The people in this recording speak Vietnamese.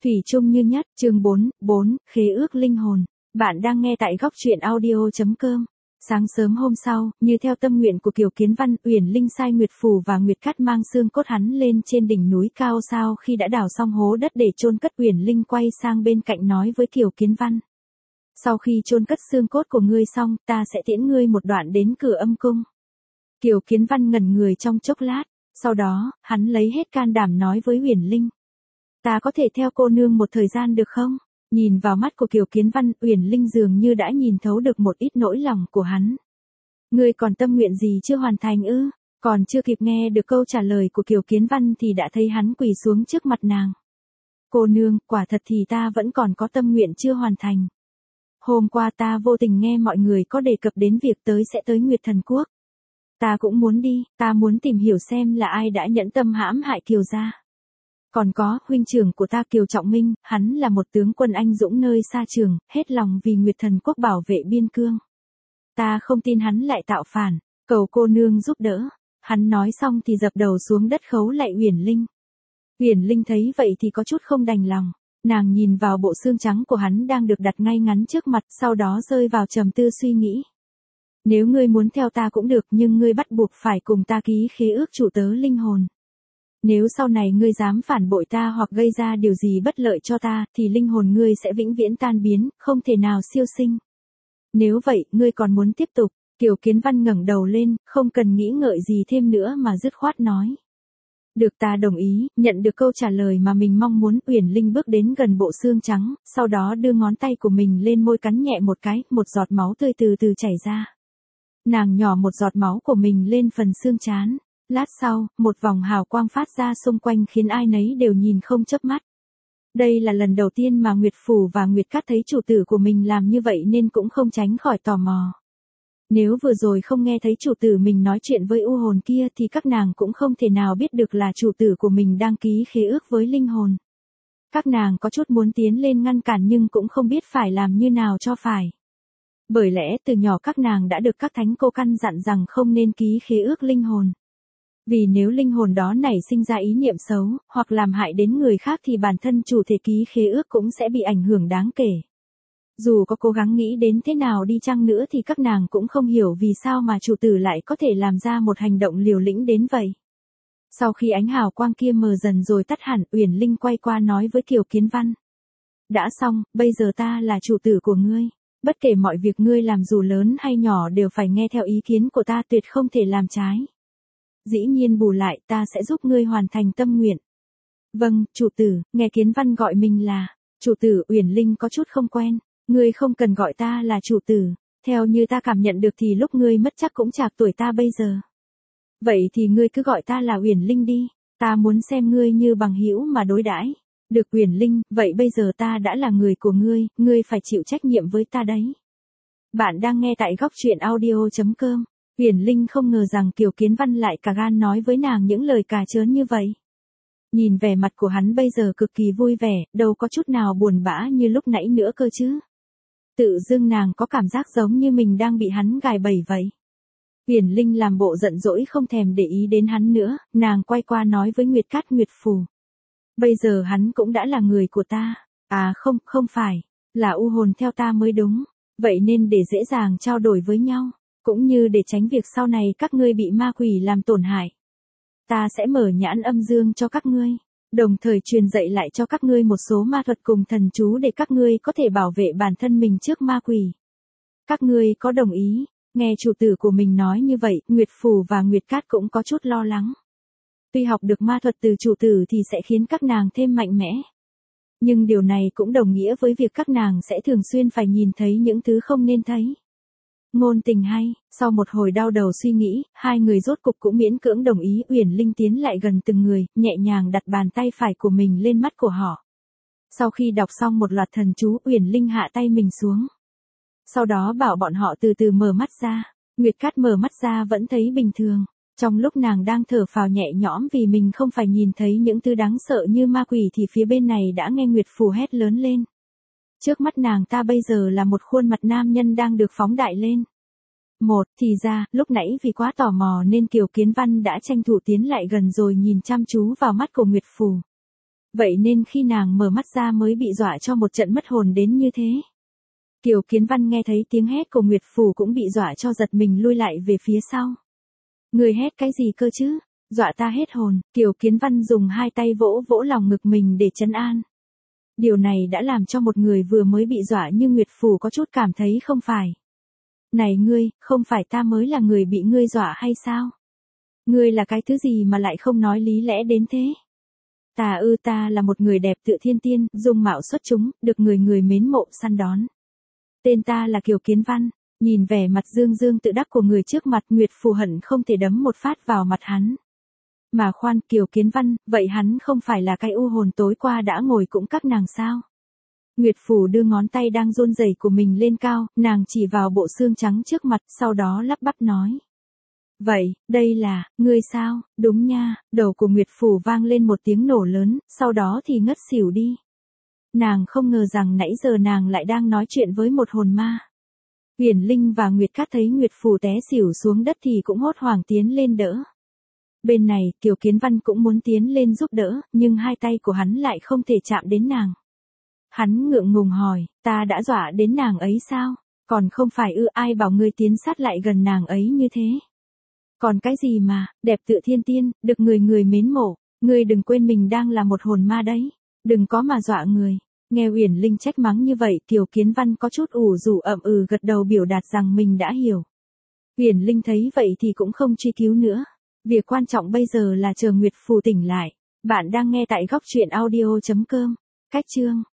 Thủy chung như nhất, chương 4, khế ước linh hồn. Bạn đang nghe tại góc truyện audio.com. Sáng sớm hôm sau, như theo tâm nguyện của Kiều Kiến Văn, Uyển Linh sai Nguyệt Phù và Nguyệt Cát mang xương cốt hắn lên trên đỉnh núi cao. Sau khi đã đào xong hố đất để chôn cất, Uyển Linh quay sang bên cạnh nói với Kiều Kiến Văn. Sau khi chôn cất xương cốt của ngươi xong, ta sẽ tiễn ngươi một đoạn đến cửa âm cung. Kiều Kiến Văn ngẩn người trong chốc lát, sau đó, hắn lấy hết can đảm nói với Uyển Linh. Ta có thể theo cô nương một thời gian được không? Nhìn vào mắt của Kiều Kiến Văn, Uyển Linh dường như đã nhìn thấu được một ít nỗi lòng của hắn. Ngươi còn tâm nguyện gì chưa hoàn thành ư? Còn chưa kịp nghe được câu trả lời của Kiều Kiến Văn thì đã thấy hắn quỳ xuống trước mặt nàng. Cô nương, quả thật thì ta vẫn còn có tâm nguyện chưa hoàn thành. Hôm qua ta vô tình nghe mọi người có đề cập đến việc sẽ tới Nguyệt Thần Quốc. Ta cũng muốn đi, ta muốn tìm hiểu xem là ai đã nhẫn tâm hãm hại Kiều gia. Còn có, huynh trưởng của ta Kiều Trọng Minh, hắn là một tướng quân anh dũng nơi xa trường, hết lòng vì Nguyệt Thần Quốc bảo vệ biên cương. Ta không tin hắn lại tạo phản, cầu cô nương giúp đỡ. Hắn nói xong thì dập đầu xuống đất khấu lạy Uyển Linh. Uyển Linh thấy vậy thì có chút không đành lòng. Nàng nhìn vào bộ xương trắng của hắn đang được đặt ngay ngắn trước mặt, sau đó rơi vào trầm tư suy nghĩ. Nếu ngươi muốn theo ta cũng được, nhưng ngươi bắt buộc phải cùng ta ký khế ước chủ tớ linh hồn. Nếu sau này ngươi dám phản bội ta hoặc gây ra điều gì bất lợi cho ta, thì linh hồn ngươi sẽ vĩnh viễn tan biến, không thể nào siêu sinh. Nếu vậy, ngươi còn muốn tiếp tục? Kiều Kiến Văn ngẩng đầu lên, không cần nghĩ ngợi gì thêm nữa mà dứt khoát nói. Được, ta đồng ý. Nhận được câu trả lời mà mình mong muốn, Uyển Linh bước đến gần bộ xương trắng, sau đó đưa ngón tay của mình lên môi cắn nhẹ một cái, một giọt máu tươi từ từ chảy ra. Nàng nhỏ một giọt máu của mình lên phần xương trán. Lát sau, một vòng hào quang phát ra xung quanh khiến ai nấy đều nhìn không chớp mắt. Đây là lần đầu tiên mà Nguyệt Phù và Nguyệt Cát thấy chủ tử của mình làm như vậy nên cũng không tránh khỏi tò mò. Nếu vừa rồi không nghe thấy chủ tử mình nói chuyện với u hồn kia thì các nàng cũng không thể nào biết được là chủ tử của mình đang ký khế ước với linh hồn. Các nàng có chút muốn tiến lên ngăn cản nhưng cũng không biết phải làm như nào cho phải. Bởi lẽ từ nhỏ các nàng đã được các thánh cô căn dặn rằng không nên ký khế ước linh hồn. Vì nếu linh hồn đó nảy sinh ra ý niệm xấu, hoặc làm hại đến người khác thì bản thân chủ thể ký khế ước cũng sẽ bị ảnh hưởng đáng kể. Dù có cố gắng nghĩ đến thế nào đi chăng nữa thì các nàng cũng không hiểu vì sao mà chủ tử lại có thể làm ra một hành động liều lĩnh đến vậy. Sau khi ánh hào quang kia mờ dần rồi tắt hẳn, Uyển Linh quay qua nói với Kiều Kiến Văn. Đã xong, bây giờ ta là chủ tử của ngươi. Bất kể mọi việc ngươi làm dù lớn hay nhỏ đều phải nghe theo ý kiến của ta, tuyệt không thể làm trái. Dĩ nhiên bù lại ta sẽ giúp ngươi hoàn thành tâm nguyện. Vâng, chủ tử. Nghe Kiến Văn gọi mình là chủ tử, Uyển Linh có chút không quen. Ngươi không cần gọi ta là chủ tử. Theo như ta cảm nhận được thì lúc ngươi mất chắc cũng chạc tuổi ta bây giờ. Vậy thì ngươi cứ gọi ta là Uyển Linh đi. Ta muốn xem ngươi như bằng hữu mà đối đãi. Được Uyển Linh, vậy bây giờ ta đã là người của ngươi, ngươi phải chịu trách nhiệm với ta đấy. Bạn đang nghe tại góc truyện audio.com. Uyển Linh không ngờ rằng Kiều Kiến Văn lại cả gan nói với nàng những lời cà chớn như vậy. Nhìn vẻ mặt của hắn bây giờ cực kỳ vui vẻ, đâu có chút nào buồn bã như lúc nãy nữa cơ chứ. Tự dưng nàng có cảm giác giống như mình đang bị hắn gài bẫy vậy. Uyển Linh làm bộ giận dỗi không thèm để ý đến hắn nữa, nàng quay qua nói với Nguyệt Cát, Nguyệt Phù. Bây giờ hắn cũng đã là người của ta. À không phải, là u hồn theo ta mới đúng. Vậy nên để dễ dàng trao đổi với nhau, cũng như để tránh việc sau này các ngươi bị ma quỷ làm tổn hại. Ta sẽ mở nhãn âm dương cho các ngươi, đồng thời truyền dạy lại cho các ngươi một số ma thuật cùng thần chú để các ngươi có thể bảo vệ bản thân mình trước ma quỷ. Các ngươi có đồng ý? Nghe chủ tử của mình nói như vậy, Nguyệt Phù và Nguyệt Cát cũng có chút lo lắng. Tuy học được ma thuật từ chủ tử thì sẽ khiến các nàng thêm mạnh mẽ. Nhưng điều này cũng đồng nghĩa với việc các nàng sẽ thường xuyên phải nhìn thấy những thứ không nên thấy. Ngôn tình hay, sau một hồi đau đầu suy nghĩ, hai người rốt cục cũng miễn cưỡng đồng ý. Uyển Linh tiến lại gần từng người, nhẹ nhàng đặt bàn tay phải của mình lên mắt của họ. Sau khi đọc xong một loạt thần chú, Uyển Linh hạ tay mình xuống. Sau đó bảo bọn họ từ từ mở mắt ra. Nguyệt Cát mở mắt ra vẫn thấy bình thường. Trong lúc nàng đang thở phào nhẹ nhõm vì mình không phải nhìn thấy những thứ đáng sợ như ma quỷ thì phía bên này đã nghe Nguyệt Phù hét lớn lên. Trước mắt nàng ta bây giờ là một khuôn mặt nam nhân đang được phóng đại lên. Thì ra, lúc nãy vì quá tò mò nên Kiều Kiến Văn đã tranh thủ tiến lại gần rồi nhìn chăm chú vào mắt của Nguyệt Phù. Vậy nên khi nàng mở mắt ra mới bị dọa cho một trận mất hồn đến như thế. Kiều Kiến Văn nghe thấy tiếng hét của Nguyệt Phù cũng bị dọa cho giật mình lui lại về phía sau. Người hét cái gì cơ chứ? Dọa ta hết hồn. Kiều Kiến Văn dùng hai tay vỗ vỗ lòng ngực mình để trấn an. Điều này đã làm cho một người vừa mới bị dọa như Nguyệt Phù có chút cảm thấy không phải. Này ngươi, không phải ta mới là người bị ngươi dọa hay sao? Ngươi là cái thứ gì mà lại không nói lý lẽ đến thế? Ta là một người đẹp tựa thiên tiên, dung mạo xuất chúng, được người người mến mộ săn đón. Tên ta là Kiều Kiến Văn. Nhìn vẻ mặt dương dương tự đắc của người trước mặt, Nguyệt Phù hận không thể đấm một phát vào mặt hắn. Mà khoan, Kiều Kiến Văn, vậy hắn không phải là cái u hồn tối qua đã ngồi cũng các nàng sao? Nguyệt Phù đưa ngón tay đang run rẩy của mình lên cao, nàng chỉ vào bộ xương trắng trước mặt, sau đó lắp bắp nói. Vậy, đây là, ngươi sao? Đúng nha, đầu của Nguyệt Phù vang lên một tiếng nổ lớn, sau đó thì ngất xỉu đi. Nàng không ngờ rằng nãy giờ nàng lại đang nói chuyện với một hồn ma. Uyển Linh và Nguyệt Cát thấy Nguyệt Phù té xỉu xuống đất thì cũng hốt hoảng tiến lên đỡ. Bên này, Kiều Kiến Văn cũng muốn tiến lên giúp đỡ, nhưng hai tay của hắn lại không thể chạm đến nàng. Hắn ngượng ngùng hỏi, ta đã dọa đến nàng ấy sao? Còn không phải ai bảo ngươi tiến sát lại gần nàng ấy như thế? Còn cái gì mà, đẹp tựa thiên tiên, được người người mến mộ, ngươi đừng quên mình đang là một hồn ma đấy, đừng có mà dọa người. Nghe Uyển Linh trách mắng như vậy, Kiều Kiến Văn có chút ủ rũ gật đầu biểu đạt rằng mình đã hiểu. Uyển Linh thấy vậy thì cũng không truy cứu nữa. Việc quan trọng bây giờ là chờ Nguyệt Phù tỉnh lại. Bạn đang nghe tại góc truyện audio.com. Cách chương